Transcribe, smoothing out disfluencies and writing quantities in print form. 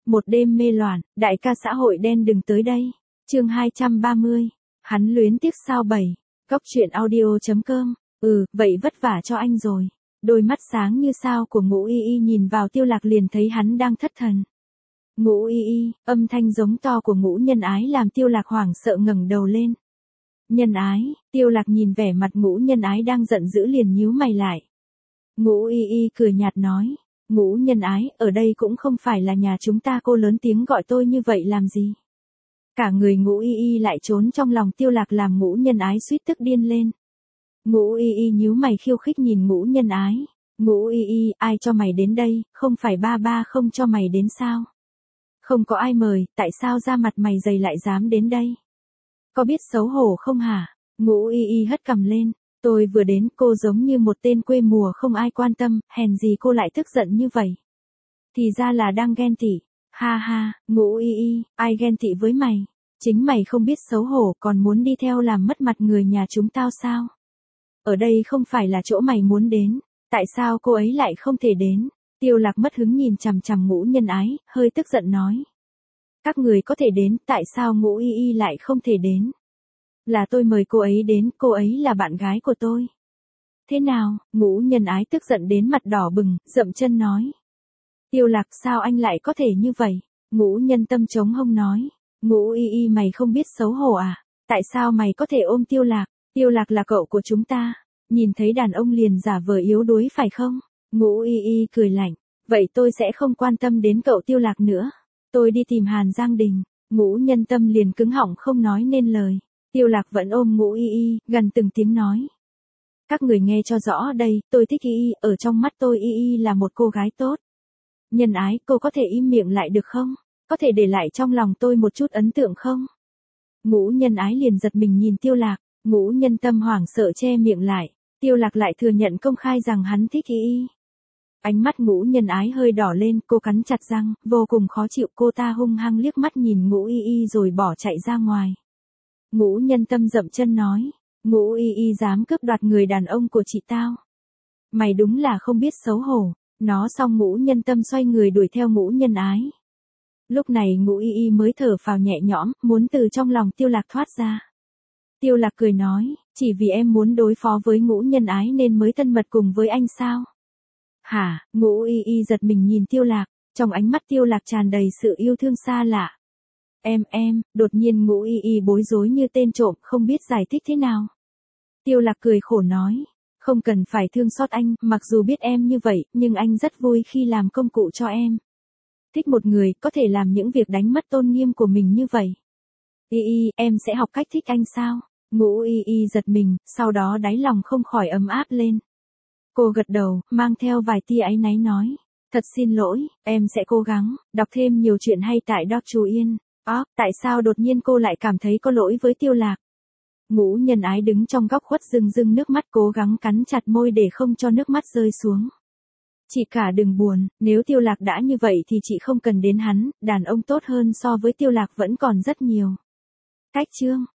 một đêm mê loạn, đại ca xã hội đen đừng tới đây. Chương 230. Hắn luyến tiếc sao 7. Góc truyện audio.com. Vậy vất vả cho anh rồi. Đôi mắt sáng như sao của Ngũ Y Y nhìn vào Tiêu Lạc liền thấy hắn đang thất thần. Ngũ Y Y, âm thanh giống to của Ngũ Nhân Ái làm Tiêu Lạc hoảng sợ ngẩng đầu lên. Nhân Ái, Tiêu Lạc nhìn vẻ mặt Ngũ Nhân Ái đang giận dữ liền nhíu mày lại. Ngũ Y Y cười nhạt nói, Ngũ Nhân Ái, ở đây cũng không phải là nhà chúng ta, cô lớn tiếng gọi tôi như vậy làm gì? Cả người Ngũ Y Y lại trốn trong lòng Tiêu Lạc làm Ngũ Nhân Ái suýt tức điên lên. Ngũ Y Y nhíu mày khiêu khích nhìn Ngũ Nhân Ái. Ngũ Y Y, ai cho mày đến đây, không phải ba không cho mày đến sao? Không có ai mời, tại sao da mặt mày dày lại dám đến đây? Có biết xấu hổ không hả? Ngũ Y Y hất cằm lên. Tôi vừa đến, cô giống như một tên quê mùa không ai quan tâm, hèn gì cô lại tức giận như vậy? Thì ra là đang ghen tị. Ha ha, Ngũ Y Y, ai ghen tị với mày? Chính mày không biết xấu hổ còn muốn đi theo làm mất mặt người nhà chúng tao sao? Ở đây không phải là chỗ mày muốn đến, tại sao cô ấy lại không thể đến? Tiêu Lạc mất hứng nhìn chằm chằm Ngũ Nhân Ái, hơi tức giận nói. Các người có thể đến, tại sao Ngũ Y Y lại không thể đến? Là tôi mời cô ấy đến, cô ấy là bạn gái của tôi. Thế nào? Ngũ Nhân Ái tức giận đến mặt đỏ bừng, dậm chân nói. Tiêu Lạc, sao anh lại có thể như vậy? Ngũ Nhân Tâm chống hông nói. Ngũ Y Y, mày không biết xấu hổ à? Tại sao mày có thể ôm Tiêu Lạc? Tiêu Lạc là cậu của chúng ta. Nhìn thấy đàn ông liền giả vờ yếu đuối phải không? Ngũ Y Y cười lạnh. Vậy tôi sẽ không quan tâm đến cậu Tiêu Lạc nữa. Tôi đi tìm Hàn Giang Đình. Ngũ Nhân Tâm liền cứng họng không nói nên lời. Tiêu Lạc vẫn ôm Ngũ Y Y, gần từng tiếng nói. Các người nghe cho rõ đây, tôi thích Y Y, ở trong mắt tôi Y Y là một cô gái tốt. Nhân Ái, cô có thể im miệng lại được không? Có thể để lại trong lòng tôi một chút ấn tượng không? Ngũ Nhân Ái liền giật mình nhìn Tiêu Lạc, Ngũ Nhân Tâm hoảng sợ che miệng lại. Tiêu Lạc lại thừa nhận công khai rằng hắn thích Y Y. Ánh mắt Ngũ Nhân Ái hơi đỏ lên, cô cắn chặt răng, vô cùng khó chịu, cô ta hung hăng liếc mắt nhìn Ngũ Y Y rồi bỏ chạy ra ngoài. Ngũ Nhân Tâm dậm chân nói, Ngũ Y Y dám cướp đoạt người đàn ông của chị tao. Mày đúng là không biết xấu hổ. Nó xong Ngũ Nhân Tâm xoay người đuổi theo Ngũ Nhân Ái. Lúc này Ngũ Y Y mới thở phào nhẹ nhõm, muốn từ trong lòng Tiêu Lạc thoát ra. Tiêu Lạc cười nói, chỉ vì em muốn đối phó với Ngũ Nhân Ái nên mới thân mật cùng với anh sao? Hả? Ngũ Y Y giật mình nhìn Tiêu Lạc, trong ánh mắt Tiêu Lạc tràn đầy sự yêu thương xa lạ. Đột nhiên Ngũ Y Y bối rối như tên trộm, không biết giải thích thế nào. Tiêu Lạc cười khổ nói, không cần phải thương xót anh, mặc dù biết em như vậy, nhưng anh rất vui khi làm công cụ cho em. Thích một người, có thể làm những việc đánh mất tôn nghiêm của mình như vậy. Y Y, em sẽ học cách thích anh sao? Ngũ Y Y giật mình, sau đó đáy lòng không khỏi ấm áp lên. Cô gật đầu, mang theo vài tia áy náy nói. Thật xin lỗi, em sẽ cố gắng, đọc thêm nhiều chuyện hay tại Doc Chú Yên. Tại sao đột nhiên cô lại cảm thấy có lỗi với Tiêu Lạc? Ngũ Nhân Ái đứng trong góc khuất rưng nước mắt cố gắng cắn chặt môi để không cho nước mắt rơi xuống. Chị cả đừng buồn, nếu Tiêu Lạc đã như vậy thì chị không cần đến hắn, đàn ông tốt hơn so với Tiêu Lạc vẫn còn rất nhiều. Cách chương